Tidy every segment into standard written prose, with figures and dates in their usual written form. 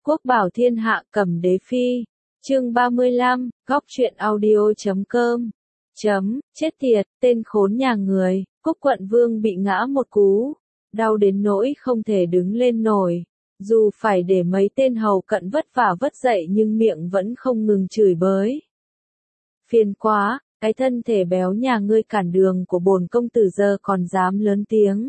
Quốc bảo thiên hạ Cẩm Đế phi. Chương 35, góc truyện audio.com. Chết tiệt, tên khốn nhà người, Cúc quận vương bị ngã một cú, đau đến nỗi không thể đứng lên nổi. Dù phải để mấy tên hầu cận vất vả vất dậy nhưng miệng vẫn không ngừng chửi bới. Phiền quá, cái thân thể béo nhà ngươi cản đường của bổn công tử giờ còn dám lớn tiếng.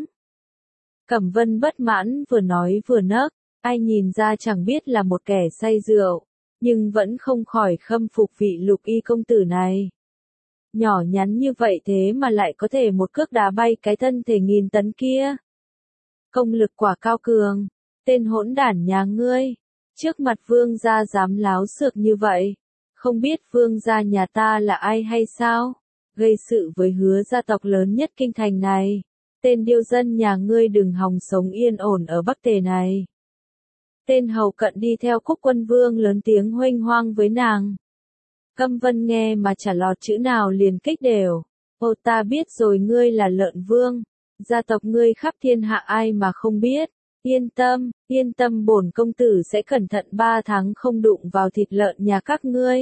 Cẩm Vân bất mãn vừa nói vừa nấc, ai nhìn ra chẳng biết là một kẻ say rượu, nhưng vẫn không khỏi khâm phục vị Lục Y công tử này. Nhỏ nhắn như vậy thế mà lại có thể một cước đá bay cái thân thể nghìn tấn kia. Công lực quả cao cường, tên hỗn đản nhà ngươi, trước mặt vương gia dám láo xược như vậy, không biết vương gia nhà ta là ai hay sao, gây sự với Hứa gia tộc lớn nhất kinh thành này, tên điêu dân nhà ngươi đừng hòng sống yên ổn ở Bắc Tề này. Tên hầu cận đi theo Cúc quân vương lớn tiếng huênh hoang với nàng. Cẩm Vân nghe mà chả lọt chữ nào liền kích đều. Ô ta biết rồi, ngươi là Lợn Vương, gia tộc ngươi khắp thiên hạ ai mà không biết. Yên tâm bổn công tử sẽ cẩn thận 3 tháng không đụng vào thịt lợn nhà các ngươi.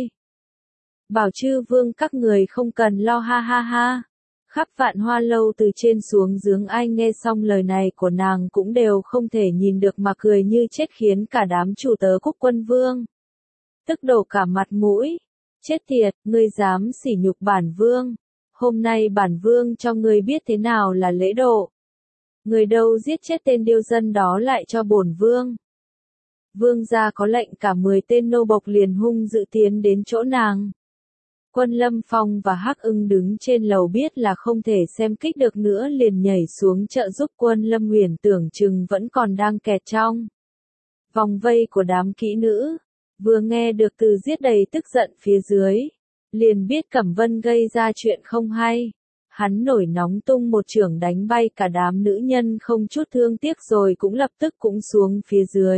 Bảo chư vương các người không cần lo ha ha ha. Khắp Vạn Hoa lâu từ trên xuống dưới ai nghe xong lời này của nàng cũng đều không thể nhìn được mà cười như chết, khiến cả đám chủ tớ Cúc quân vương tức đổ cả mặt mũi. Chết tiệt, ngươi dám sỉ nhục bản vương. Hôm nay bản vương cho ngươi biết thế nào là lễ độ. Người đâu giết chết tên điêu dân đó lại cho bổn vương. Vương gia có lệnh, cả 10 tên nô bộc liền hung dữ tiến đến chỗ nàng. Quân Lâm Phong và Hắc Ưng đứng trên lầu biết là không thể xem kích được nữa liền nhảy xuống trợ giúp Quân Lâm Uyển, tưởng chừng vẫn còn đang kẹt trong vòng vây của đám kỹ nữ. Vừa nghe được từ giết đầy tức giận phía dưới, liền biết Cẩm Vân gây ra chuyện không hay. Hắn nổi nóng tung một chưởng đánh bay cả đám nữ nhân không chút thương tiếc rồi cũng lập tức cũng xuống phía dưới.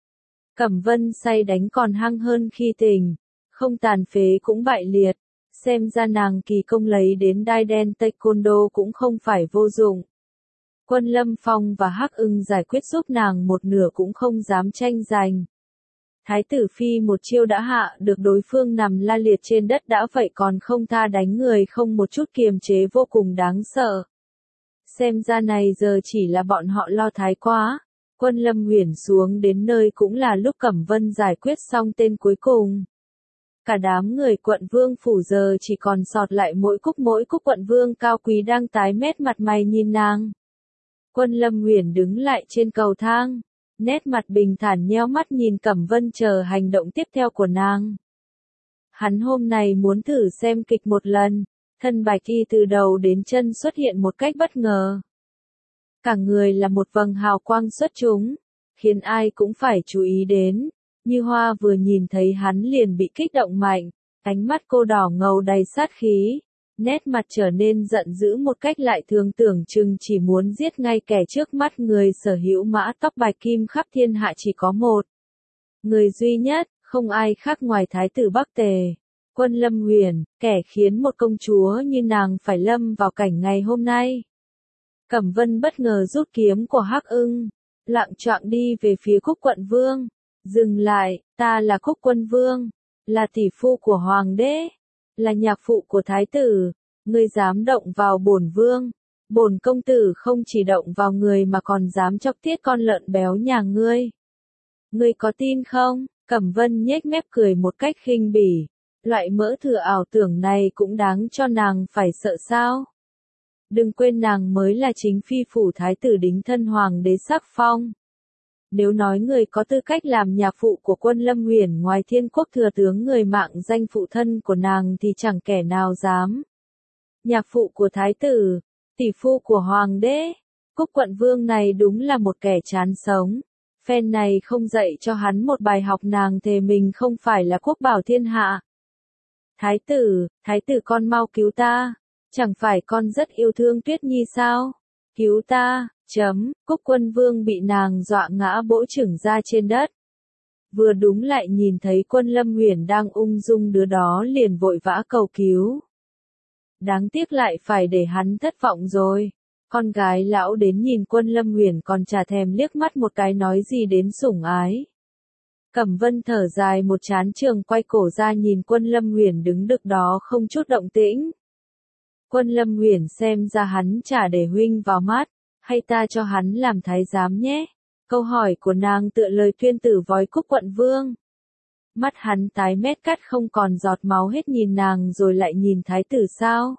Cẩm Vân say đánh còn hăng hơn khi tình, không tàn phế cũng bại liệt. Xem ra nàng kỳ công lấy đến đai đen taekwondo cũng không phải vô dụng. Quân Lâm Phong và Hắc Ưng giải quyết giúp nàng một nửa cũng không dám tranh giành. Thái tử phi một chiêu đã hạ được đối phương nằm la liệt trên đất đã vậy còn không tha đánh người không một chút kiềm chế, vô cùng đáng sợ. Xem ra này giờ chỉ là bọn họ lo thái quá. Quân Lâm Uyển xuống đến nơi cũng là lúc Cẩm Vân giải quyết xong tên cuối cùng. Cả đám người quận vương phủ giờ chỉ còn sọt lại mỗi cúc quận vương cao quý đang tái mét mặt mày nhìn nàng. Quân Lâm Uyển đứng lại trên cầu thang, nét mặt bình thản nheo mắt nhìn Cẩm Vân chờ hành động tiếp theo của nàng. Hắn hôm nay muốn thử xem kịch một lần, thân bạch y từ đầu đến chân xuất hiện một cách bất ngờ. Cả người là một vầng hào quang xuất chúng, khiến ai cũng phải chú ý đến. Như Hoa vừa nhìn thấy hắn liền bị kích động mạnh, ánh mắt cô đỏ ngầu đầy sát khí, nét mặt trở nên giận dữ một cách lại thường, tưởng chừng chỉ muốn giết ngay kẻ trước mắt. Người sở hữu mã tóc bạch kim khắp thiên hạ chỉ có một người duy nhất, không ai khác ngoài Thái tử Bắc Tề, Quân Lâm Uyển, kẻ khiến một công chúa như nàng phải lâm vào cảnh ngày hôm nay. Cẩm Vân bất ngờ rút kiếm của Hắc Ưng, loạng choạng đi về phía Cúc quận vương. Dừng lại, ta là Cúc quân vương, là tỷ phu của hoàng đế, là nhạc phụ của thái tử, ngươi dám động vào bổn vương, bổn công tử không chỉ động vào người mà còn dám chọc tiết con lợn béo nhà ngươi. Ngươi có tin không? Cẩm Vân nhếch mép cười một cách khinh bỉ, loại mỡ thừa ảo tưởng này cũng đáng cho nàng phải sợ sao? Đừng quên nàng mới là chính phi phủ thái tử đính thân hoàng đế sắc phong. Nếu nói người có tư cách làm nhạc phụ của Quân Lâm Uyển ngoài Thiên Quốc thừa tướng người mạng danh phụ thân của nàng thì chẳng kẻ nào dám. Nhạc phụ của thái tử, tỷ phu của hoàng đế, Cúc quận vương này đúng là một kẻ chán sống. Phen này không dạy cho hắn một bài học nàng thề mình không phải là quốc bảo thiên hạ. Thái tử con mau cứu ta, chẳng phải con rất yêu thương Tuyết Nhi sao? Cứu ta! Cúc quân vương bị nàng dọa ngã bỗ chưởng ra trên đất. Vừa đúng lại nhìn thấy Quân Lâm Uyển đang ung dung đứa đó liền vội vã cầu cứu. Đáng tiếc lại phải để hắn thất vọng rồi. Con gái lão đến nhìn Quân Lâm Uyển còn chả thèm liếc mắt một cái nói gì đến sủng ái. Cẩm Vân thở dài một chán trường quay cổ ra nhìn Quân Lâm Uyển đứng đực đó không chút động tĩnh. Quân Lâm Uyển xem ra hắn chả để huynh vào mắt, hay ta cho hắn làm thái giám nhé. Câu hỏi của nàng tựa lời tuyên tử vói Cúc quận vương. Mắt hắn tái mét cắt không còn giọt máu hết nhìn nàng rồi lại nhìn thái tử sao?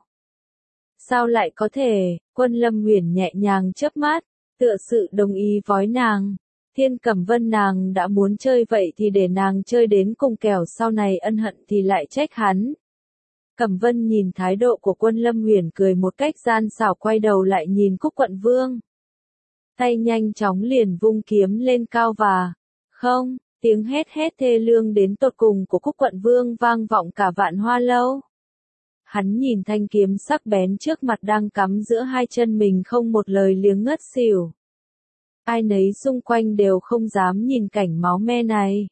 Sao lại có thể? Quân Lâm Uyển nhẹ nhàng chớp mắt, tựa sự đồng ý vói nàng. Thiên Cẩm Vân nàng đã muốn chơi vậy thì để nàng chơi đến cùng kẻo sau này ân hận thì lại trách hắn. Cẩm Vân nhìn thái độ của Quân Lâm Uyển cười một cách gian xảo quay đầu lại nhìn Cúc quận vương. Tay nhanh chóng liền vung kiếm lên cao và, không, tiếng hét hét thê lương đến tột cùng của Cúc quận vương vang vọng cả Vạn Hoa lâu. Hắn nhìn thanh kiếm sắc bén trước mặt đang cắm giữa hai chân mình không một lời liếng ngất xỉu. Ai nấy xung quanh đều không dám nhìn cảnh máu me này.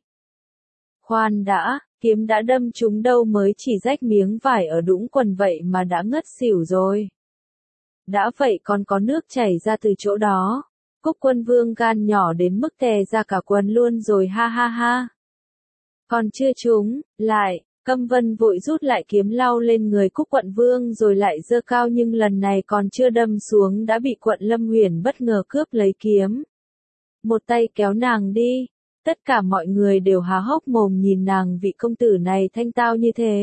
Khoan đã, kiếm đã đâm trúng đâu mới chỉ rách miếng vải ở đũng quần vậy mà đã ngất xỉu rồi. Đã vậy còn có nước chảy ra từ chỗ đó. Cúc quân vương gan nhỏ đến mức tè ra cả quần luôn rồi ha ha ha. Còn chưa trúng, lại, Cẩm Vân vội rút lại kiếm lau lên người Cúc quận vương rồi lại giơ cao nhưng lần này còn chưa đâm xuống đã bị Quận Lâm Uyển bất ngờ cướp lấy kiếm. Một tay kéo nàng đi, tất cả mọi người đều há hốc mồm nhìn nàng vị công tử này thanh tao như thế.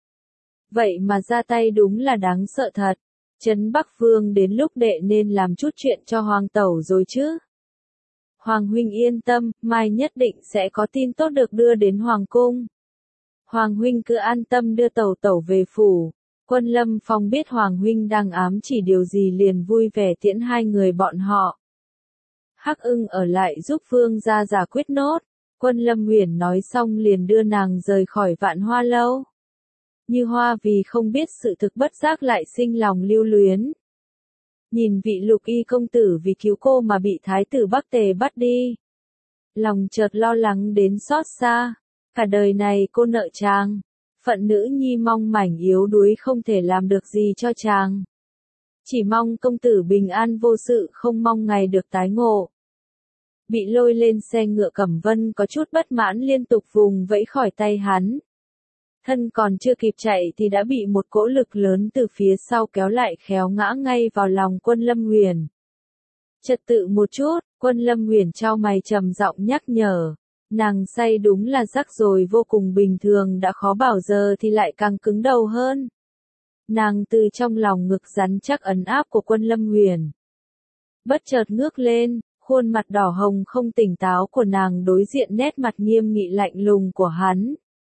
Vậy mà ra tay đúng là đáng sợ thật. Trấn Bắc Vương đến lúc đệ nên làm chút chuyện cho Hoàng tẩu rồi chứ. Hoàng huynh yên tâm, mai nhất định sẽ có tin tốt được đưa đến Hoàng cung. Hoàng huynh cứ an tâm đưa tẩu tẩu về phủ. Quân Lâm Phong biết Hoàng huynh đang ám chỉ điều gì liền vui vẻ tiễn hai người bọn họ. Hắc Ưng ở lại giúp Vương gia giải quyết nốt. Quân Lâm Uyển nói xong liền đưa nàng rời khỏi Vạn Hoa lâu. Như Hoa vì không biết sự thực bất giác lại sinh lòng lưu luyến. Nhìn vị Lục Y công tử vì cứu cô mà bị thái tử Bắc Tề bắt đi. Lòng chợt lo lắng đến xót xa. Cả đời này cô nợ chàng. Phận nữ nhi mong mảnh yếu đuối không thể làm được gì cho chàng. Chỉ mong công tử bình an vô sự không mong ngày được tái ngộ. Bị lôi lên xe ngựa Cẩm Vân có chút bất mãn liên tục vùng vẫy khỏi tay hắn. Thân còn chưa kịp chạy thì đã bị một cỗ lực lớn từ phía sau kéo lại khéo ngã ngay vào lòng Quân Lâm Uyển. Trật tự một chút, Quân Lâm Uyển trao mày trầm giọng nhắc nhở. Nàng say đúng là rắc rối vô cùng bình thường đã khó bảo giờ thì lại càng cứng đầu hơn. Nàng từ trong lòng ngực rắn chắc ấn áp của Quân Lâm Uyển. Bất chợt ngước lên, khuôn mặt đỏ hồng không tỉnh táo của nàng đối diện nét mặt nghiêm nghị lạnh lùng của hắn.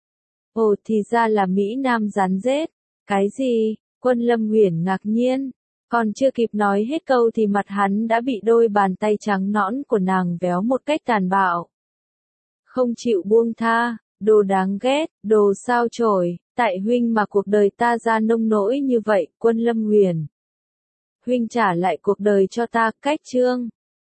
Ồ thì ra là Mỹ Nam rắn rết. Cái gì? Quân Lâm Uyển ngạc nhiên. Còn chưa kịp nói hết câu thì mặt hắn đã bị đôi bàn tay trắng nõn của nàng véo một cách tàn bạo. Không chịu buông tha, đồ đáng ghét, đồ sao chổi, tại huynh mà cuộc đời ta ra nông nỗi như vậy, Quân Lâm Uyển. Huynh trả lại cuộc đời cho ta, cách chương.